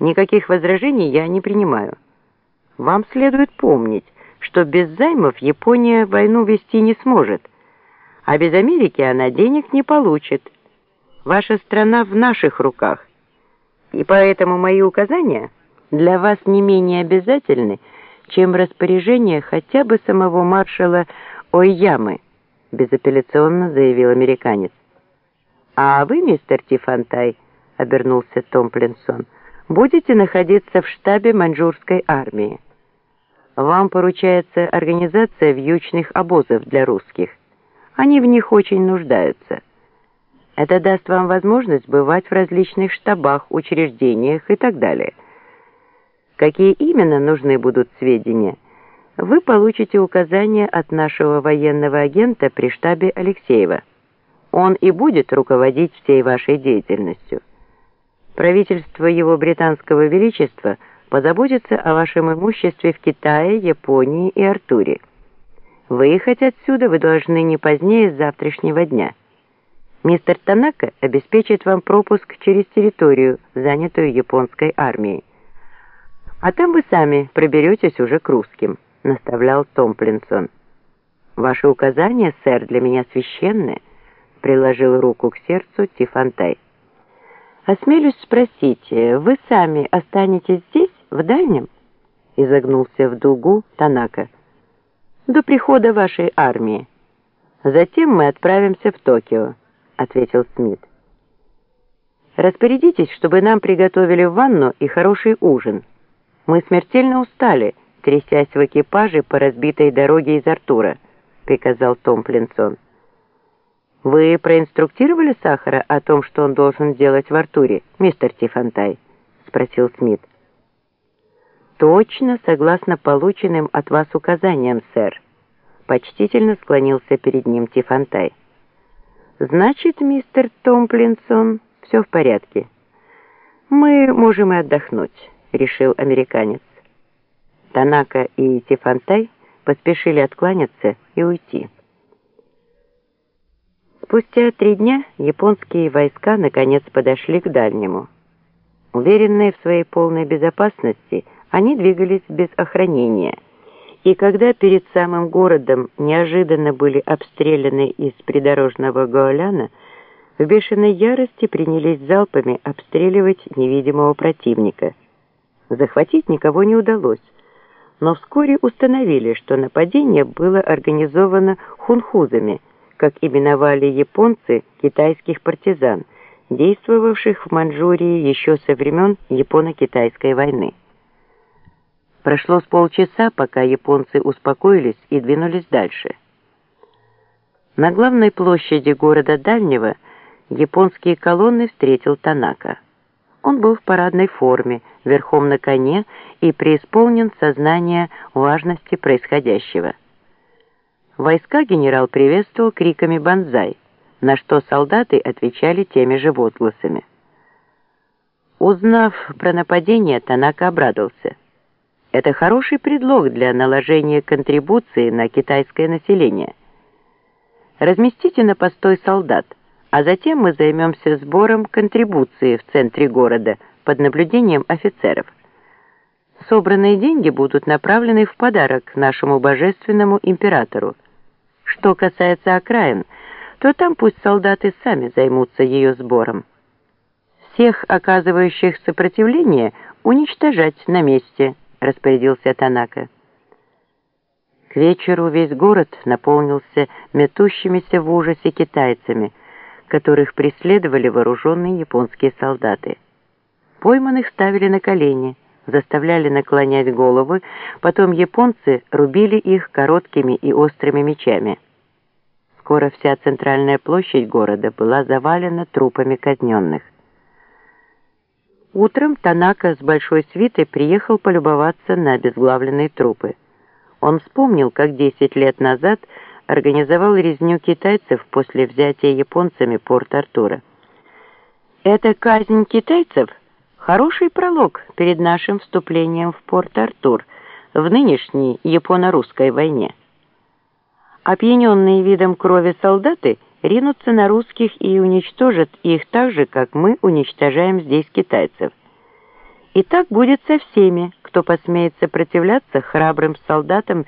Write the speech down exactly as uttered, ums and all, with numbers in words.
Никаких возражений я не принимаю. Вам следует помнить, что без займов Япония войну вести не сможет, а без Америки она денег не получит. Ваша страна в наших руках, и поэтому мои указания для вас не менее обязательны, чем распоряжение хотя бы самого маршала Ойямы, безапелляционно заявил американец. А вы, мистер Тифонтай, обернулся Томплинсон, будете находиться в штабе маньчжурской армии. Вам поручается организация вьючных обозов для русских. Они в них очень нуждаются. Это даст вам возможность бывать в различных штабах, учреждениях и так далее. Какие именно нужны будут сведения, вы получите указания от нашего военного агента при штабе Алексеева. Он и будет руководить всей вашей деятельностью. Правительство его британского величества позаботится о вашем имуществе в Китае, Японии и Артуре. Выехать отсюда вы должны не позднее завтрашнего дня. Мистер Танака обеспечит вам пропуск через территорию, занятую японской армией. А там вы сами проберетесь уже к русским, наставлял Томплинсон. Ваши указания, сэр, для меня священны, приложил руку к сердцу Тифонтай. «Осмелюсь спросить, вы сами останетесь здесь, в дальнем?» — изогнулся в дугу Танака. «До прихода вашей армии. Затем мы отправимся в Токио», — ответил Смит. «Распорядитесь, чтобы нам приготовили ванну и хороший ужин. Мы смертельно устали, трясясь в экипаже по разбитой дороге из Артура», — приказал Томплинсон. «Вы проинструктировали Сахара о том, что он должен делать в Артуре, мистер Тифонтай?» — спросил Смит. «Точно, согласно полученным от вас указаниям, сэр», — почтительно склонился перед ним Тифонтай. «Значит, мистер Томплинсон, все в порядке. Мы можем и отдохнуть», — решил американец. Танака и Тифонтай поспешили откланяться и уйти. Спустя три дня японские войска наконец подошли к дальнему. Уверенные в своей полной безопасности, они двигались без охранения, и когда перед самым городом неожиданно были обстреляны из придорожного гоуляна, в бешеной ярости принялись залпами обстреливать невидимого противника. Захватить никого не удалось, но вскоре установили, что нападение было организовано хунхузами, как именовали японцы китайских партизан, действовавших в Маньчжурии еще со времен Японо-Китайской войны. Прошло с полчаса, пока японцы успокоились и двинулись дальше. На главной площади города Дальнего японские колонны встретил Танака. Он был в парадной форме, верхом на коне и преисполнен сознания важности происходящего. Войска генерал приветствовал криками «Бонзай», на что солдаты отвечали теми же возгласами. Узнав про нападение, Танака обрадовался. Это хороший предлог для наложения контрибуции на китайское население. Разместите на постой солдат, а затем мы займемся сбором контрибуции в центре города под наблюдением офицеров. Собранные деньги будут направлены в подарок нашему божественному императору. Что касается окраин, то там пусть солдаты сами займутся ее сбором. Всех оказывающих сопротивление уничтожать на месте, распорядился Танака. К вечеру весь город наполнился метущимися в ужасе китайцами, которых преследовали вооруженные японские солдаты. Пойманных ставили на колени, заставляли наклонять головы, потом японцы рубили их короткими и острыми мечами. Скоро вся центральная площадь города была завалена трупами казненных. Утром Танака с большой свитой приехал полюбоваться на обезглавленные трупы. Он вспомнил, как десять лет назад организовал резню китайцев после взятия японцами Порт-Артура. «Эта казнь китайцев — хороший пролог перед нашим вступлением в Порт-Артур в нынешней японо-русской войне. Опьяненные видом крови солдаты ринутся на русских и уничтожат их так же, как мы уничтожаем здесь китайцев. И так будет со всеми, кто посмеет сопротивляться храбрым солдатам